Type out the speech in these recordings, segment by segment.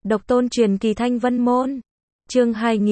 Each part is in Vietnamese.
Độc tôn truyền kỳ Thanh Vân Môn. Chương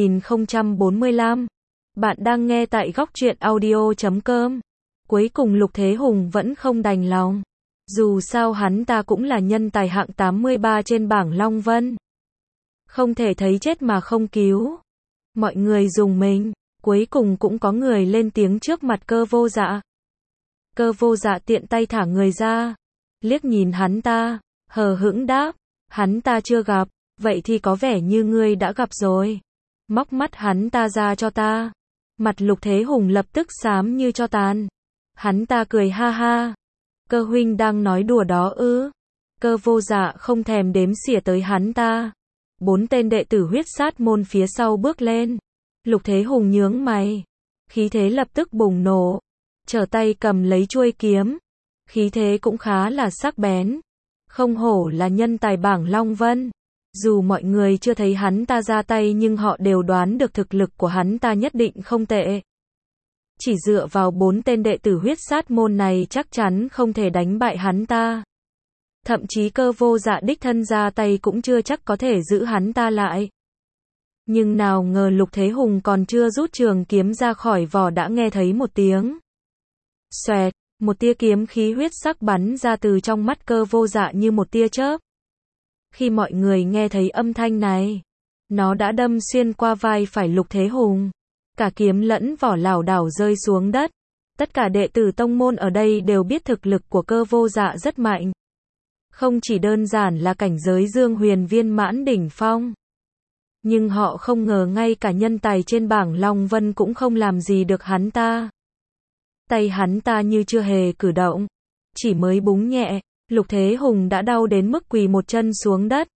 2045. Bạn đang nghe tại góc truyện audio.com. Cuối cùng Lục Thế Hùng vẫn không đành lòng. Dù sao hắn ta cũng là nhân tài hạng 83 trên bảng Long Vân. Không thể thấy chết mà không cứu. Mọi người rùng mình. Cuối cùng cũng có người lên tiếng trước mặt Cơ Vô Dạ. Cơ Vô Dạ tiện tay thả người ra. Liếc nhìn hắn ta. Hờ hững đáp. Hắn ta chưa gặp. Vậy thì có vẻ như ngươi đã gặp rồi. Móc mắt hắn ta ra cho ta. Mặt Lục Thế Hùng lập tức xám như tro tàn. Hắn ta cười ha ha. Cơ huynh đang nói đùa đó ư? Cơ Vô Dạ không thèm đếm xỉa tới hắn ta. 4 tên đệ tử huyết sát môn phía sau bước lên. Lục Thế Hùng nhướng mày. Khí thế lập tức bùng nổ. Trở tay cầm lấy chuôi kiếm. Khí thế cũng khá là sắc bén. Không hổ là nhân tài bảng Long Vân. Dù mọi người chưa thấy hắn ta ra tay nhưng họ đều đoán được thực lực của hắn ta nhất định không tệ. Chỉ dựa vào 4 tên đệ tử huyết sát môn này chắc chắn không thể đánh bại hắn ta. Thậm chí Cơ Vô Dạ đích thân ra tay cũng chưa chắc có thể giữ hắn ta lại. Nhưng nào ngờ Lục Thế Hùng còn chưa rút trường kiếm ra khỏi vỏ đã nghe thấy một tiếng. Xoẹt, một tia kiếm khí huyết sắc bắn ra từ trong mắt Cơ Vô Dạ như một tia chớp. Khi mọi người nghe thấy âm thanh này, nó đã đâm xuyên qua vai phải Lục Thế Hùng. Cả kiếm lẫn vỏ lảo đảo rơi xuống đất. Tất cả đệ tử tông môn ở đây đều biết thực lực của Cơ Vô Dạ rất mạnh. Không chỉ đơn giản là cảnh giới Dương Huyền viên mãn đỉnh phong. Nhưng họ không ngờ ngay cả nhân tài trên bảng Long Vân cũng không làm gì được hắn ta. Tay hắn ta như chưa hề cử động. Chỉ mới búng nhẹ, Lục Thế Hùng đã đau đến mức quỳ một chân xuống đất.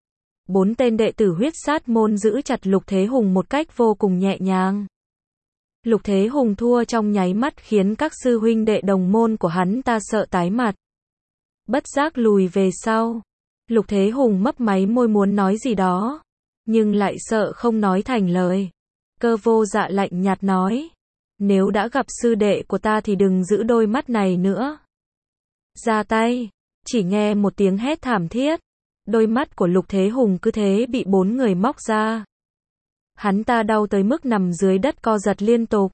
4 tên đệ tử huyết sát môn giữ chặt Lục Thế Hùng một cách vô cùng nhẹ nhàng. Lục Thế Hùng thua trong nháy mắt khiến các sư huynh đệ đồng môn của hắn ta sợ tái mặt. Bất giác lùi về sau. Lục Thế Hùng mấp máy môi muốn nói gì đó, nhưng lại sợ không nói thành lời. Cơ Vô Dạ lạnh nhạt nói. Nếu đã gặp sư đệ của ta thì đừng giữ đôi mắt này nữa. Ra tay. Chỉ nghe một tiếng hét thảm thiết. Đôi mắt của Lục Thế Hùng cứ thế bị 4 người móc ra. Hắn ta đau tới mức nằm dưới đất co giật liên tục.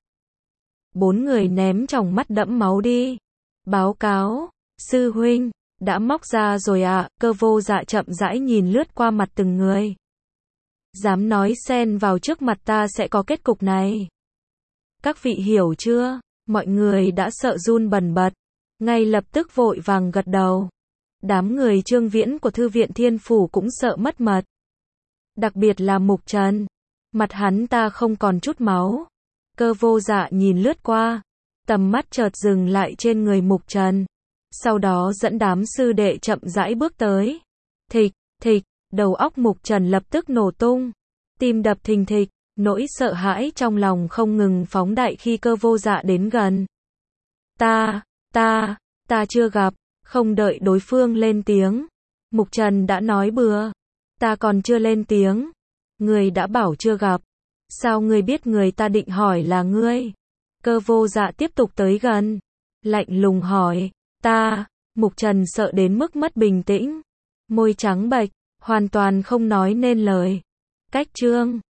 4 người ném tròng mắt đẫm máu đi. Báo cáo. Sư huynh. Đã móc ra rồi ạ. Cơ Vô Dạ chậm rãi nhìn lướt qua mặt từng người. Dám nói xen vào trước mặt ta sẽ có kết cục này. Các vị hiểu chưa? Mọi người đã sợ run bần bật. Ngay lập tức vội vàng gật đầu. Đám người Trương Viễn của Thư viện Thiên Phủ cũng sợ mất mật. Đặc biệt là Mục Trần. Mặt hắn ta không còn chút máu. Cơ Vô Dạ nhìn lướt qua. Tầm mắt chợt dừng lại trên người Mục Trần. Sau đó dẫn đám sư đệ chậm rãi bước tới. Thịch, thịch, đầu óc Mục Trần lập tức nổ tung. Tim đập thình thịch, nỗi sợ hãi trong lòng không ngừng phóng đại khi Cơ Vô Dạ đến gần. Ta chưa gặp. Không đợi đối phương lên tiếng. Mục Trần đã nói bừa. Ta còn chưa lên tiếng. Người đã bảo chưa gặp. Sao ngươi biết người ta định hỏi là ngươi? Cơ Vô Dạ tiếp tục tới gần. Lạnh lùng hỏi. Mục Trần sợ đến mức mất bình tĩnh. Môi trắng bệch, hoàn toàn không nói nên lời. Cách trương,